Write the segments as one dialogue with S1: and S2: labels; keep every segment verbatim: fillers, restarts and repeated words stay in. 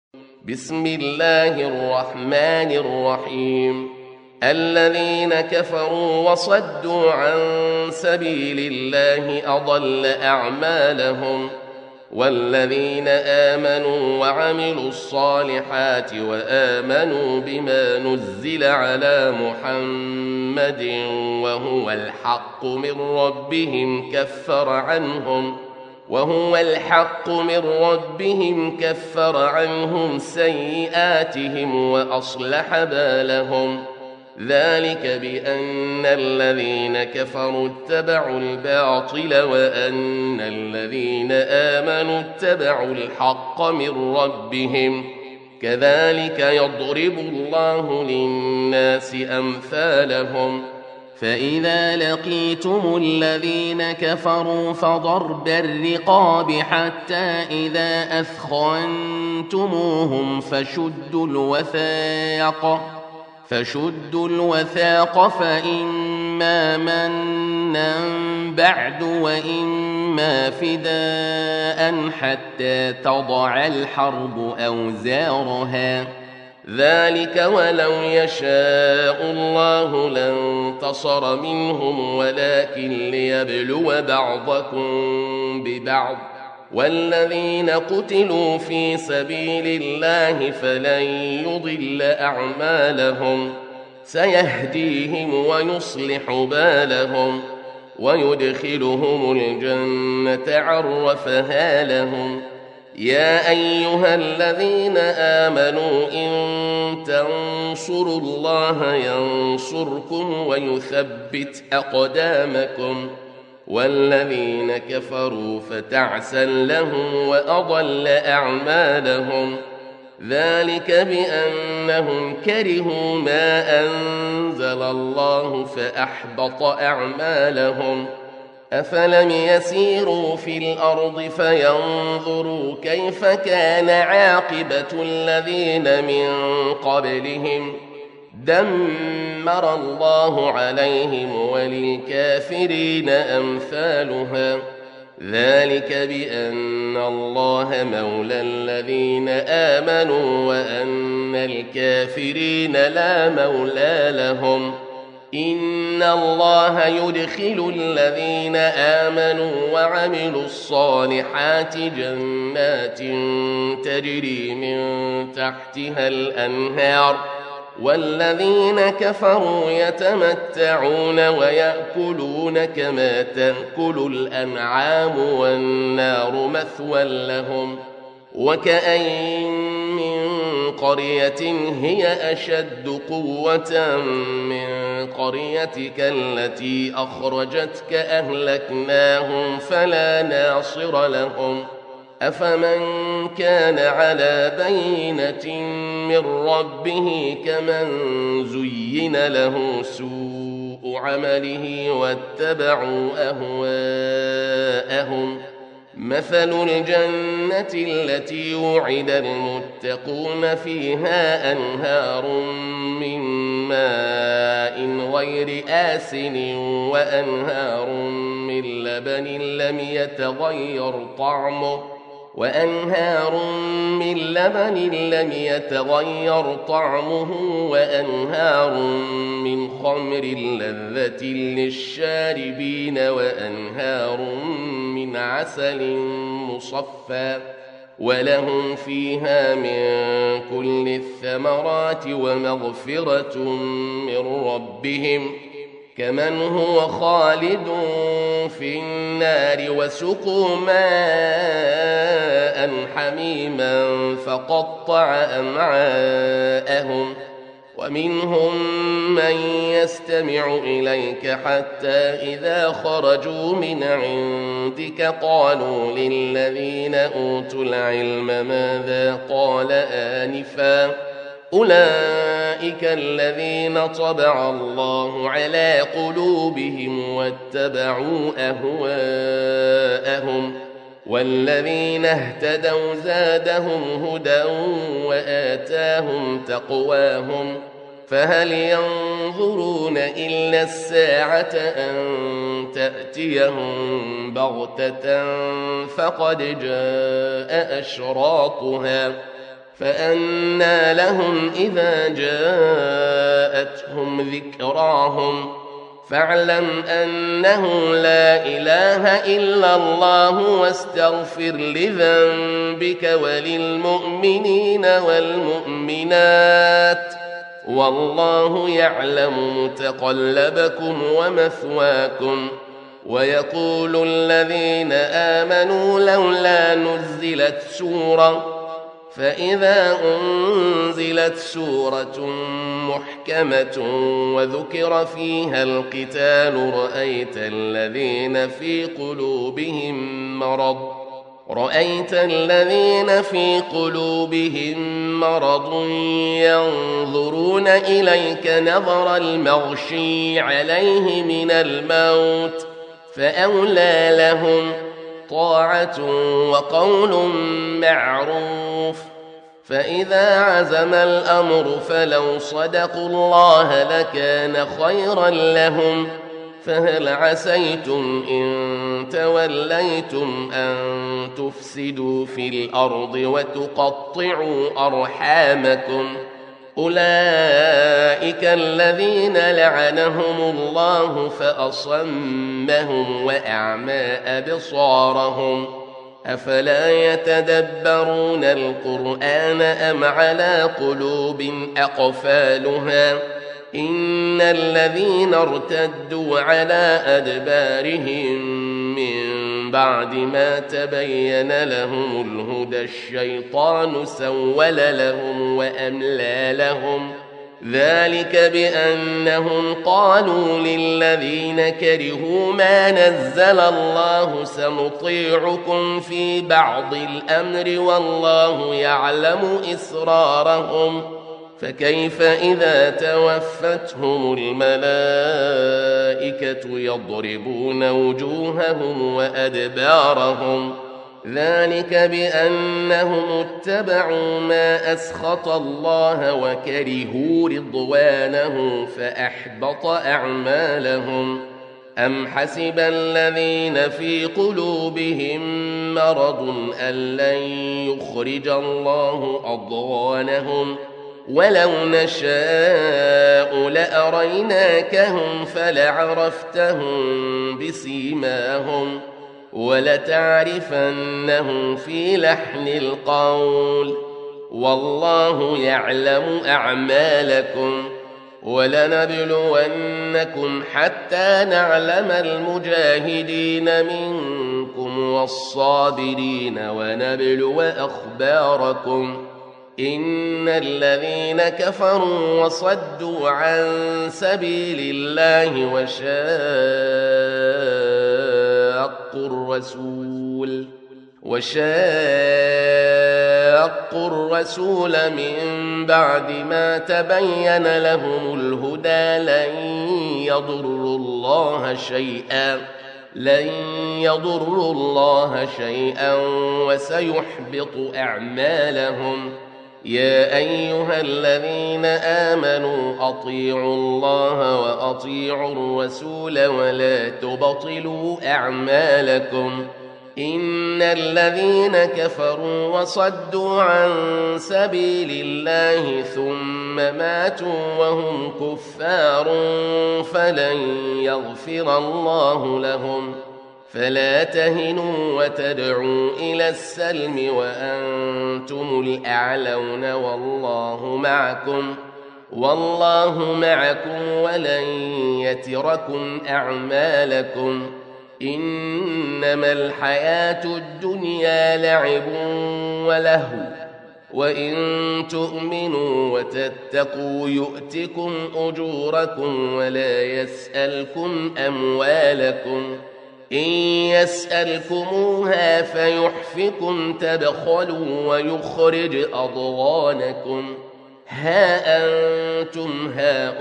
S1: بسم الله الرحمن الرحيم. الذين كفروا وصدوا عن سبيل الله أضل أعمالهم، والذين آمنوا وعملوا الصالحات وآمنوا بما نزل على محمد وهو الحق من ربهم كفر عنهم وهو الحق من ربهم كفر عنهم سيئاتهم وأصلح بالهم. ذلك بأن الذين كفروا اتبعوا الباطل وأن الذين آمنوا اتبعوا الحق من ربهم. كذلك يضرب الله للناس أمثالهم.
S2: فإذا لقيتم الذين كفروا فضرب الرقاب حتى إذا أثخنتموهم فشدوا الوثاق فشدوا الوثاق فإما منا بعد وإما فداء حتى تضع الحرب أوزارها.
S1: ذلك ولو يشاء الله لانتصر منهم ولكن ليبلو بعضكم ببعض. والذين قتلوا في سبيل الله فلن يضل أعمالهم، سيهديهم ويصلح بالهم ويدخلهم الجنة عرفها لهم. يا أيها الذين آمنوا إن تنصروا الله ينصركم ويثبت أقدامكم. والذين كفروا فتعسا لهم وأضل أعمالهم. ذلك بأنهم كرهوا ما أنزل الله فأحبط أعمالهم. أفلم يسيروا في الأرض فينظروا كيف كان عاقبة الذين من قبلهم. دمر الله عليهم وللكافرين أمثالها. ذلك بأن الله مولى الذين آمنوا وأن الكافرين لا مولى لهم. إن الله يدخل الذين آمنوا وعملوا الصالحات جنات تجري من تحتها الأنهار، والذين كفروا يتمتعون ويأكلون كما تأكل الأنعام والنار مثوى لهم. وكأين من قرية هي أشد قوة من قريتك التي أخرجتك أهلكناهم فلا ناصر لهم. أفمن كان على بينة من ربه كمن زين له سوء عمله واتبعوا أهواءهم. مثل الجنة التي وعد المتقون فيها أنهار من ماء غير آسن وأنهار من لبن لم يتغير طعمه وأنهار من لبن لم يتغير طعمه وأنهار من خمر لذة للشاربين وأنهار من عسل مصفى ولهم فيها من كل الثمرات ومغفرة من ربهم كمن هو خالد في النار وسقوا ماء حميما فقطع أمعاءهم. ومنهم من يستمع إليك حتى إذا خرجوا من عندك قالوا للذين أوتوا العلم ماذا قال آنفا أولئك الذين طبع الله على قلوبهم واتبعوا أهواءهم. والذين اهتدوا زادهم هدى وآتاهم تقواهم. فهل ينظرون إلا الساعة أن تأتيهم بغتة فقد جاء أشراطها فأنى لهم إذا جاءتهم ذكراهم فاعلم أنه لا إله إلا الله واستغفر لذنبك وللمؤمنين والمؤمنات والله يعلم متقلبكم ومثواكم. ويقول الذين آمنوا لولا نزلت سورة فإذا أنزلت سورة محكمة وذكر فيها القتال رأيت الذين في قلوبهم مرض رأيت الذين في قلوبهم مرض ينظرون إليك نظر المغشي عليه من الموت فأولى لهم طاعة وقول معروف. فإذا عزم الأمر فلو صدقوا الله لكان خيرا لهم. فهل عسيتم إن توليتم أن تفسدوا في الأرض وتقطعوا أرحامكم أولئك الذين لعنهم الله فأصمهم وأعمى أبصارهم أفلا يتدبرون القرآن أم على قلوب أقفالها إن الذين ارتدوا على أدبارهم من بعد ما تبين لهم الهدى الشيطان سول لهم وأملى لهم ذلك بأنهم قالوا للذين كرهوا ما نزل الله سنطيعكم في بعض الأمر والله يعلم إسرارهم فكيف إذا توفتهم الملائكة يضربون وجوههم وأدبارهم ذلك بأنهم اتبعوا ما أسخط الله وكرهوا رضوانه فأحبط أعمالهم أم حسب الذين في قلوبهم مرض أن لن يخرج الله أضغانهم ولو نشاء لأريناكهم فلعرفتهم بسيماهم ولتعرفنهم في لحن القول والله يعلم أعمالكم ولنبلونكم حتى نعلم المجاهدين منكم والصابرين ونبلو أخباركم إن الذين كفروا وصدوا عن سبيل الله وشاقوا الرسول وشاقوا الرسول من بعد ما تبين لهم الهدى لن يضروا الله شيئا لن يضروا الله شيئا وسيحبط أعمالهم يا أيها الذين آمنوا أطيعوا الله وأطيعوا الرسول ولا تبطلوا أعمالكم إن الذين كفروا وصدوا عن سبيل الله ثم ماتوا وهم كفار فلن يغفر الله لهم فلا تهنوا وتدعوا إلى السلم وأنتم الأعلون والله معكم والله معكم ولن يتركم أعمالكم إنما الحياة الدنيا لعب ولهو وإن تؤمنوا وتتقوا يؤتكم أجوركم ولا يسألكم أموالكم إن يسألكموها فيحفكم تبخلوا ويخرج أضغانكم ها أنتم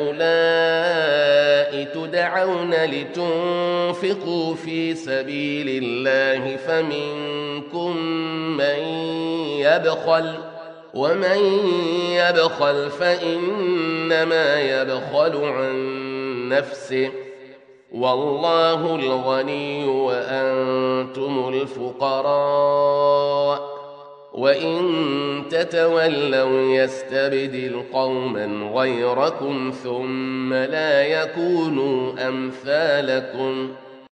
S1: هؤلاء تدعون لتنفقوا في سبيل الله فمنكم من يبخل ومن يبخل فإنما يبخل عن نفسه والله الغني وأنتم الفقراء وإن تتولوا يستبدل قوما غيركم ثم لا يكونوا أمثالكم